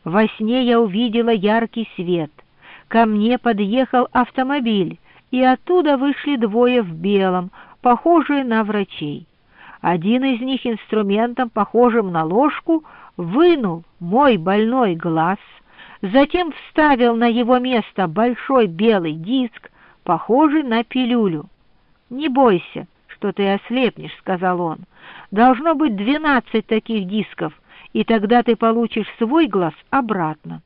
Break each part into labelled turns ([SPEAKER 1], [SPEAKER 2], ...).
[SPEAKER 1] Во сне я увидела яркий свет. Ко мне подъехал автомобиль, и оттуда вышли двое в белом, похожие на врачей. Один из них инструментом, похожим на ложку, вынул мой больной глаз, затем вставил на его место большой белый диск, похожий на пилюлю. «Не бойся, что ты ослепнешь», — сказал он. «Должно быть 12 таких дисков, и тогда ты получишь свой глаз обратно».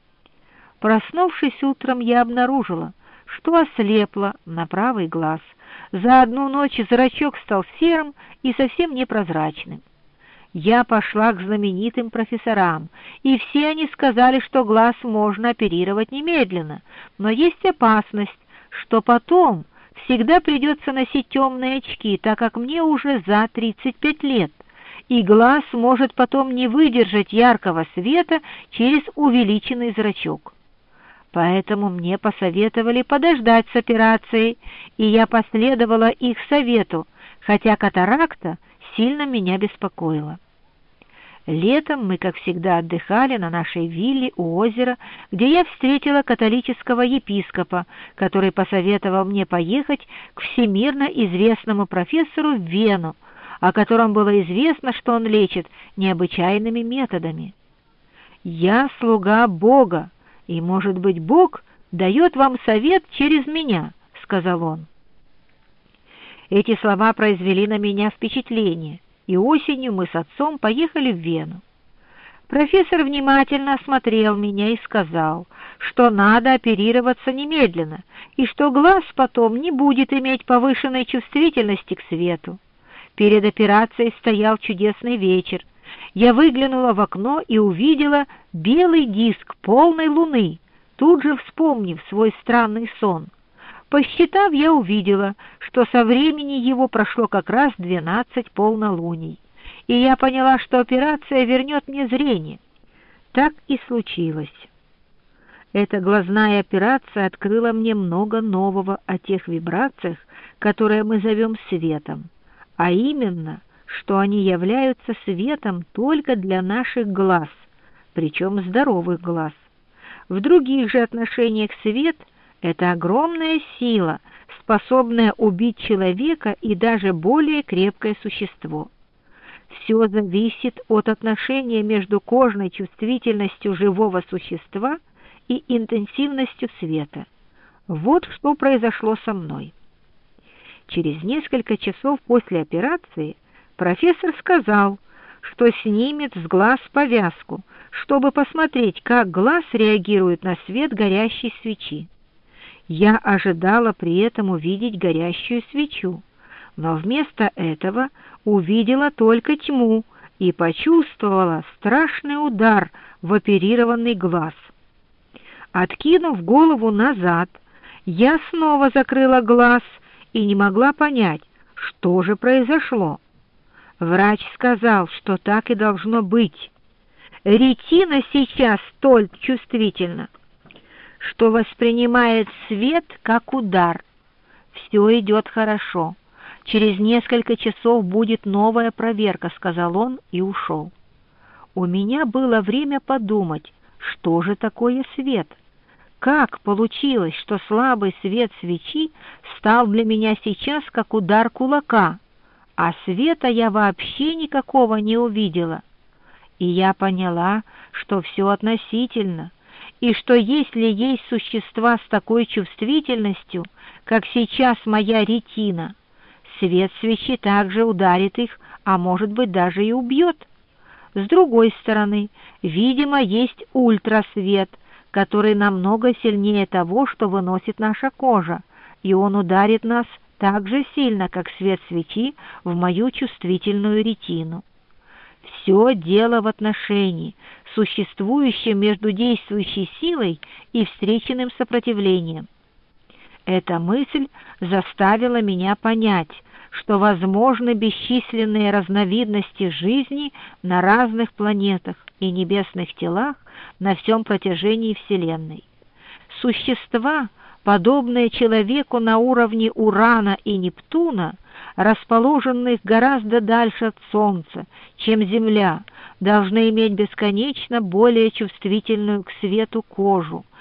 [SPEAKER 1] Проснувшись утром, я обнаружила, что ослепла на правый глаз. За одну ночь зрачок стал серым и совсем непрозрачным. Я пошла к знаменитым профессорам, и все они сказали, что глаз можно оперировать немедленно, но есть опасность, что потом всегда придется носить темные очки, так как мне уже за 35 лет, и глаз может потом не выдержать яркого света через увеличенный зрачок. Поэтому мне посоветовали подождать с операцией, и я последовала их совету, хотя катаракта сильно меня беспокоила. Летом мы, как всегда, отдыхали на нашей вилле у озера, где я встретила католического епископа, который посоветовал мне поехать к всемирно известному профессору в Вену, о котором было известно, что он лечит необычайными методами. «Я слуга Бога, и, может быть, Бог дает вам совет через меня», — сказал он. Эти слова произвели на меня впечатление, и осенью мы с отцом поехали в Вену. Профессор внимательно осмотрел меня и сказал, что надо оперироваться немедленно, и что глаз потом не будет иметь повышенной чувствительности к свету. Перед операцией стоял чудесный вечер. Я выглянула в окно и увидела белый диск полной луны, тут же вспомнив свой странный сон. Посчитав, я увидела, что со времени его прошло как раз 12 полнолуний, и я поняла, что операция вернет мне зрение. Так и случилось. Эта глазная операция открыла мне много нового о тех вибрациях, которые мы зовем светом, а именно, что они являются светом только для наших глаз, причем здоровых глаз. В других же отношениях свет — это огромная сила, способная убить человека и даже более крепкое существо. Все зависит от отношения между кожной чувствительностью живого существа и интенсивностью света. Вот что произошло со мной. Через несколько часов после операции профессор сказал, что снимет с глаз повязку, чтобы посмотреть, как глаз реагирует на свет горящей свечи. Я ожидала при этом увидеть горящую свечу, но вместо этого увидела только тьму и почувствовала страшный удар в оперированный глаз. Откинув голову назад, я снова закрыла глаз и не могла понять, что же произошло. Врач сказал, что так и должно быть. Ретина сейчас столь чувствительна, что воспринимает свет как удар. Все идет хорошо. Через несколько часов будет новая проверка, сказал он и ушел. У меня было время подумать, что же такое свет? Как получилось, что слабый свет свечи стал для меня сейчас как удар кулака, а света я вообще никакого не увидела? И я поняла, что все относительно, и что если есть существа с такой чувствительностью, как сейчас моя ретина, свет свечи также ударит их, а может быть даже и убьет. С другой стороны, видимо, есть ультрасвет, который намного сильнее того, что выносит наша кожа, и он ударит нас так же сильно, как свет свечи в мою чувствительную ретину. Все дело в отношении, существующем между действующей силой и встреченным сопротивлением. Эта мысль заставила меня понять, что возможны бесчисленные разновидности жизни на разных планетах и небесных телах на всем протяжении Вселенной. Существа, подобные человеку на уровне Урана и Нептуна, расположенных гораздо дальше от Солнца, чем Земля, должны иметь бесконечно более чувствительную к свету кожу,